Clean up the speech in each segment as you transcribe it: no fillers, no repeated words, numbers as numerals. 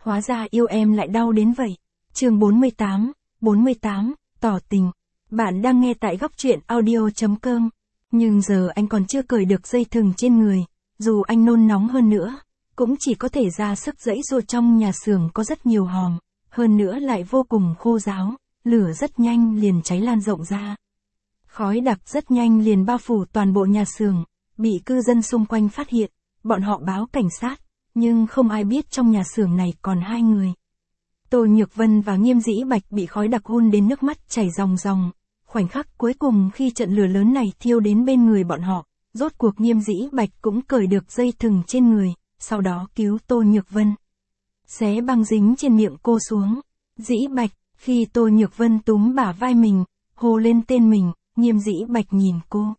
hóa ra yêu em lại đau đến vậy. Chương 48, tỏ tình. Bạn đang nghe tại góc truyện audio.com. Nhưng giờ anh còn chưa cởi được dây thừng trên người, dù anh nôn nóng hơn nữa, cũng chỉ có thể ra sức giãy giụa. Trong nhà xưởng có rất nhiều hòm, hơn nữa lại vô cùng khô ráo, lửa rất nhanh liền cháy lan rộng ra. Khói đặc rất nhanh liền bao phủ toàn bộ nhà xưởng, bị cư dân xung quanh phát hiện, bọn họ báo cảnh sát, nhưng không ai biết trong nhà xưởng này còn hai người. Tô Nhược Vân và Nghiêm Dĩ Bạch bị khói đặc hun đến nước mắt chảy ròng ròng. Khoảnh khắc cuối cùng khi trận lửa lớn này thiêu đến bên người bọn họ, rốt cuộc Nghiêm Dĩ Bạch cũng cởi được dây thừng trên người, sau đó cứu Tô Nhược Vân. Xé băng dính trên miệng cô xuống. Dĩ Bạch, khi Tô Nhược Vân túm bả vai mình, hô lên tên mình, Nghiêm Dĩ Bạch nhìn cô.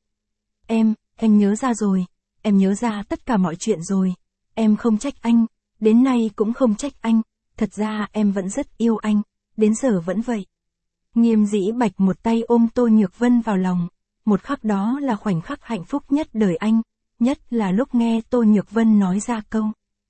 Em nhớ ra rồi, em nhớ ra tất cả mọi chuyện rồi. Em không trách anh, đến nay cũng không trách anh, thật ra em vẫn rất yêu anh, đến giờ vẫn vậy. Nghiêm Dĩ Bạch một tay ôm Tô Nhược Vân vào lòng, một khắc đó là khoảnh khắc hạnh phúc nhất đời anh, nhất là lúc nghe Tô Nhược Vân nói ra câu.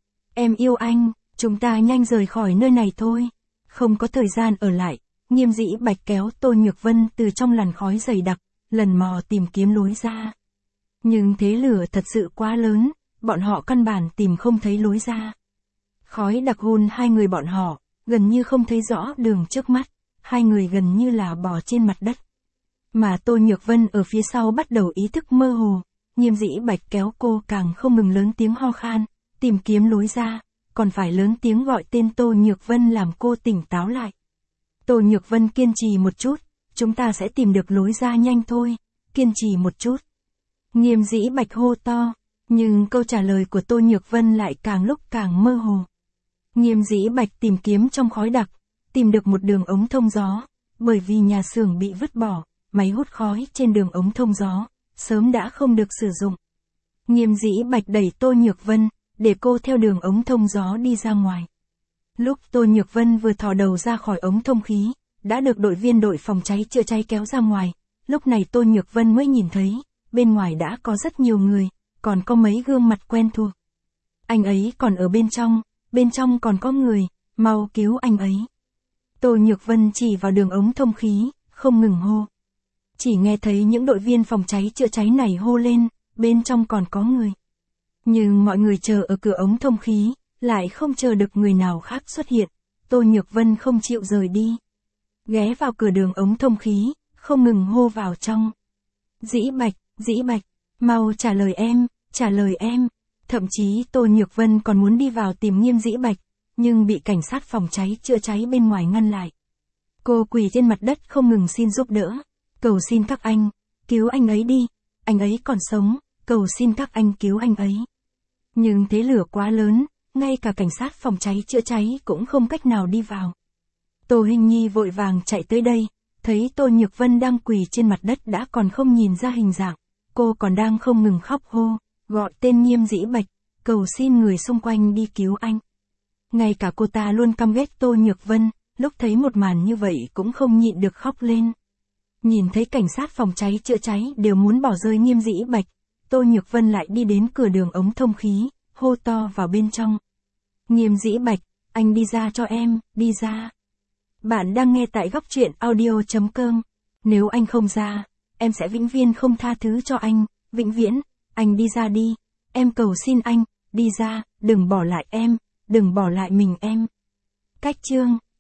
Em yêu anh, chúng ta nhanh rời khỏi nơi này thôi. Không có thời gian ở lại, Nghiêm Dĩ Bạch kéo Tô Nhược Vân từ trong làn khói dày đặc, lần mò tìm kiếm lối ra. Nhưng thế lửa thật sự quá lớn, bọn họ căn bản tìm không thấy lối ra. Khói đặc hun hai người bọn họ, gần như không thấy rõ đường trước mắt, hai người gần như là bò trên mặt đất. Mà Tô Nhược Vân ở phía sau bắt đầu ý thức mơ hồ, Nghiêm Dĩ Bạch kéo cô càng không ngừng lớn tiếng ho khan, tìm kiếm lối ra, còn phải lớn tiếng gọi tên Tô Nhược Vân làm cô tỉnh táo lại. Tô Nhược Vân kiên trì một chút, chúng ta sẽ tìm được lối ra nhanh thôi, kiên trì một chút. Nghiêm Dĩ Bạch hô to, nhưng câu trả lời của Tô Nhược Vân lại càng lúc càng mơ hồ. Nghiêm Dĩ Bạch tìm kiếm trong khói đặc, tìm được một đường ống thông gió, bởi vì nhà xưởng bị vứt bỏ, máy hút khói trên đường ống thông gió, sớm đã không được sử dụng. Nghiêm Dĩ Bạch đẩy Tô Nhược Vân, để cô theo đường ống thông gió đi ra ngoài. Lúc Tô Nhược Vân vừa thò đầu ra khỏi ống thông khí, đã được đội viên đội phòng cháy chữa cháy kéo ra ngoài, lúc này Tô Nhược Vân mới nhìn thấy, bên ngoài đã có rất nhiều người, còn có mấy gương mặt quen thuộc. Anh ấy còn ở bên trong còn có người, mau cứu anh ấy. Tô Nhược Vân chỉ vào đường ống thông khí, không ngừng hô. Chỉ nghe thấy những đội viên phòng cháy chữa cháy này hô lên, bên trong còn có người. Nhưng mọi người chờ ở cửa ống thông khí, lại không chờ được người nào khác xuất hiện, Tô Nhược Vân không chịu rời đi. Ghé vào cửa đường ống thông khí, không ngừng hô vào trong. Dĩ Bạch, mau trả lời em. Thậm chí Tô Nhược Vân còn muốn đi vào tìm Nghiêm Dĩ Bạch, nhưng bị cảnh sát phòng cháy chữa cháy bên ngoài ngăn lại. Cô quỳ trên mặt đất không ngừng xin giúp đỡ, cầu xin các anh, cứu anh ấy đi, anh ấy còn sống, cầu xin các anh cứu anh ấy. Nhưng thế lửa quá lớn, ngay cả cảnh sát phòng cháy chữa cháy cũng không cách nào đi vào. Tô Hinh Nhi vội vàng chạy tới đây, thấy Tô Nhược Vân đang quỳ trên mặt đất đã còn không nhìn ra hình dạng, cô còn đang không ngừng khóc hô, gọi tên Nghiêm Dĩ Bạch, cầu xin người xung quanh đi cứu anh. Ngay cả cô ta luôn căm ghét Tô Nhược Vân, lúc thấy một màn như vậy cũng không nhịn được khóc lên. Nhìn thấy cảnh sát phòng cháy chữa cháy đều muốn bỏ rơi Nghiêm Dĩ Bạch, Tô Nhược Vân lại đi đến cửa đường ống thông khí, hô to vào bên trong. Nghiêm Dĩ Bạch, anh đi ra cho em, đi ra. Bạn đang nghe tại góc truyện audio.com. Nếu anh không ra, em sẽ vĩnh viễn không tha thứ cho anh, vĩnh viễn, anh đi ra đi. Em cầu xin anh, đi ra, đừng bỏ lại em, đừng bỏ lại mình em. Cách chương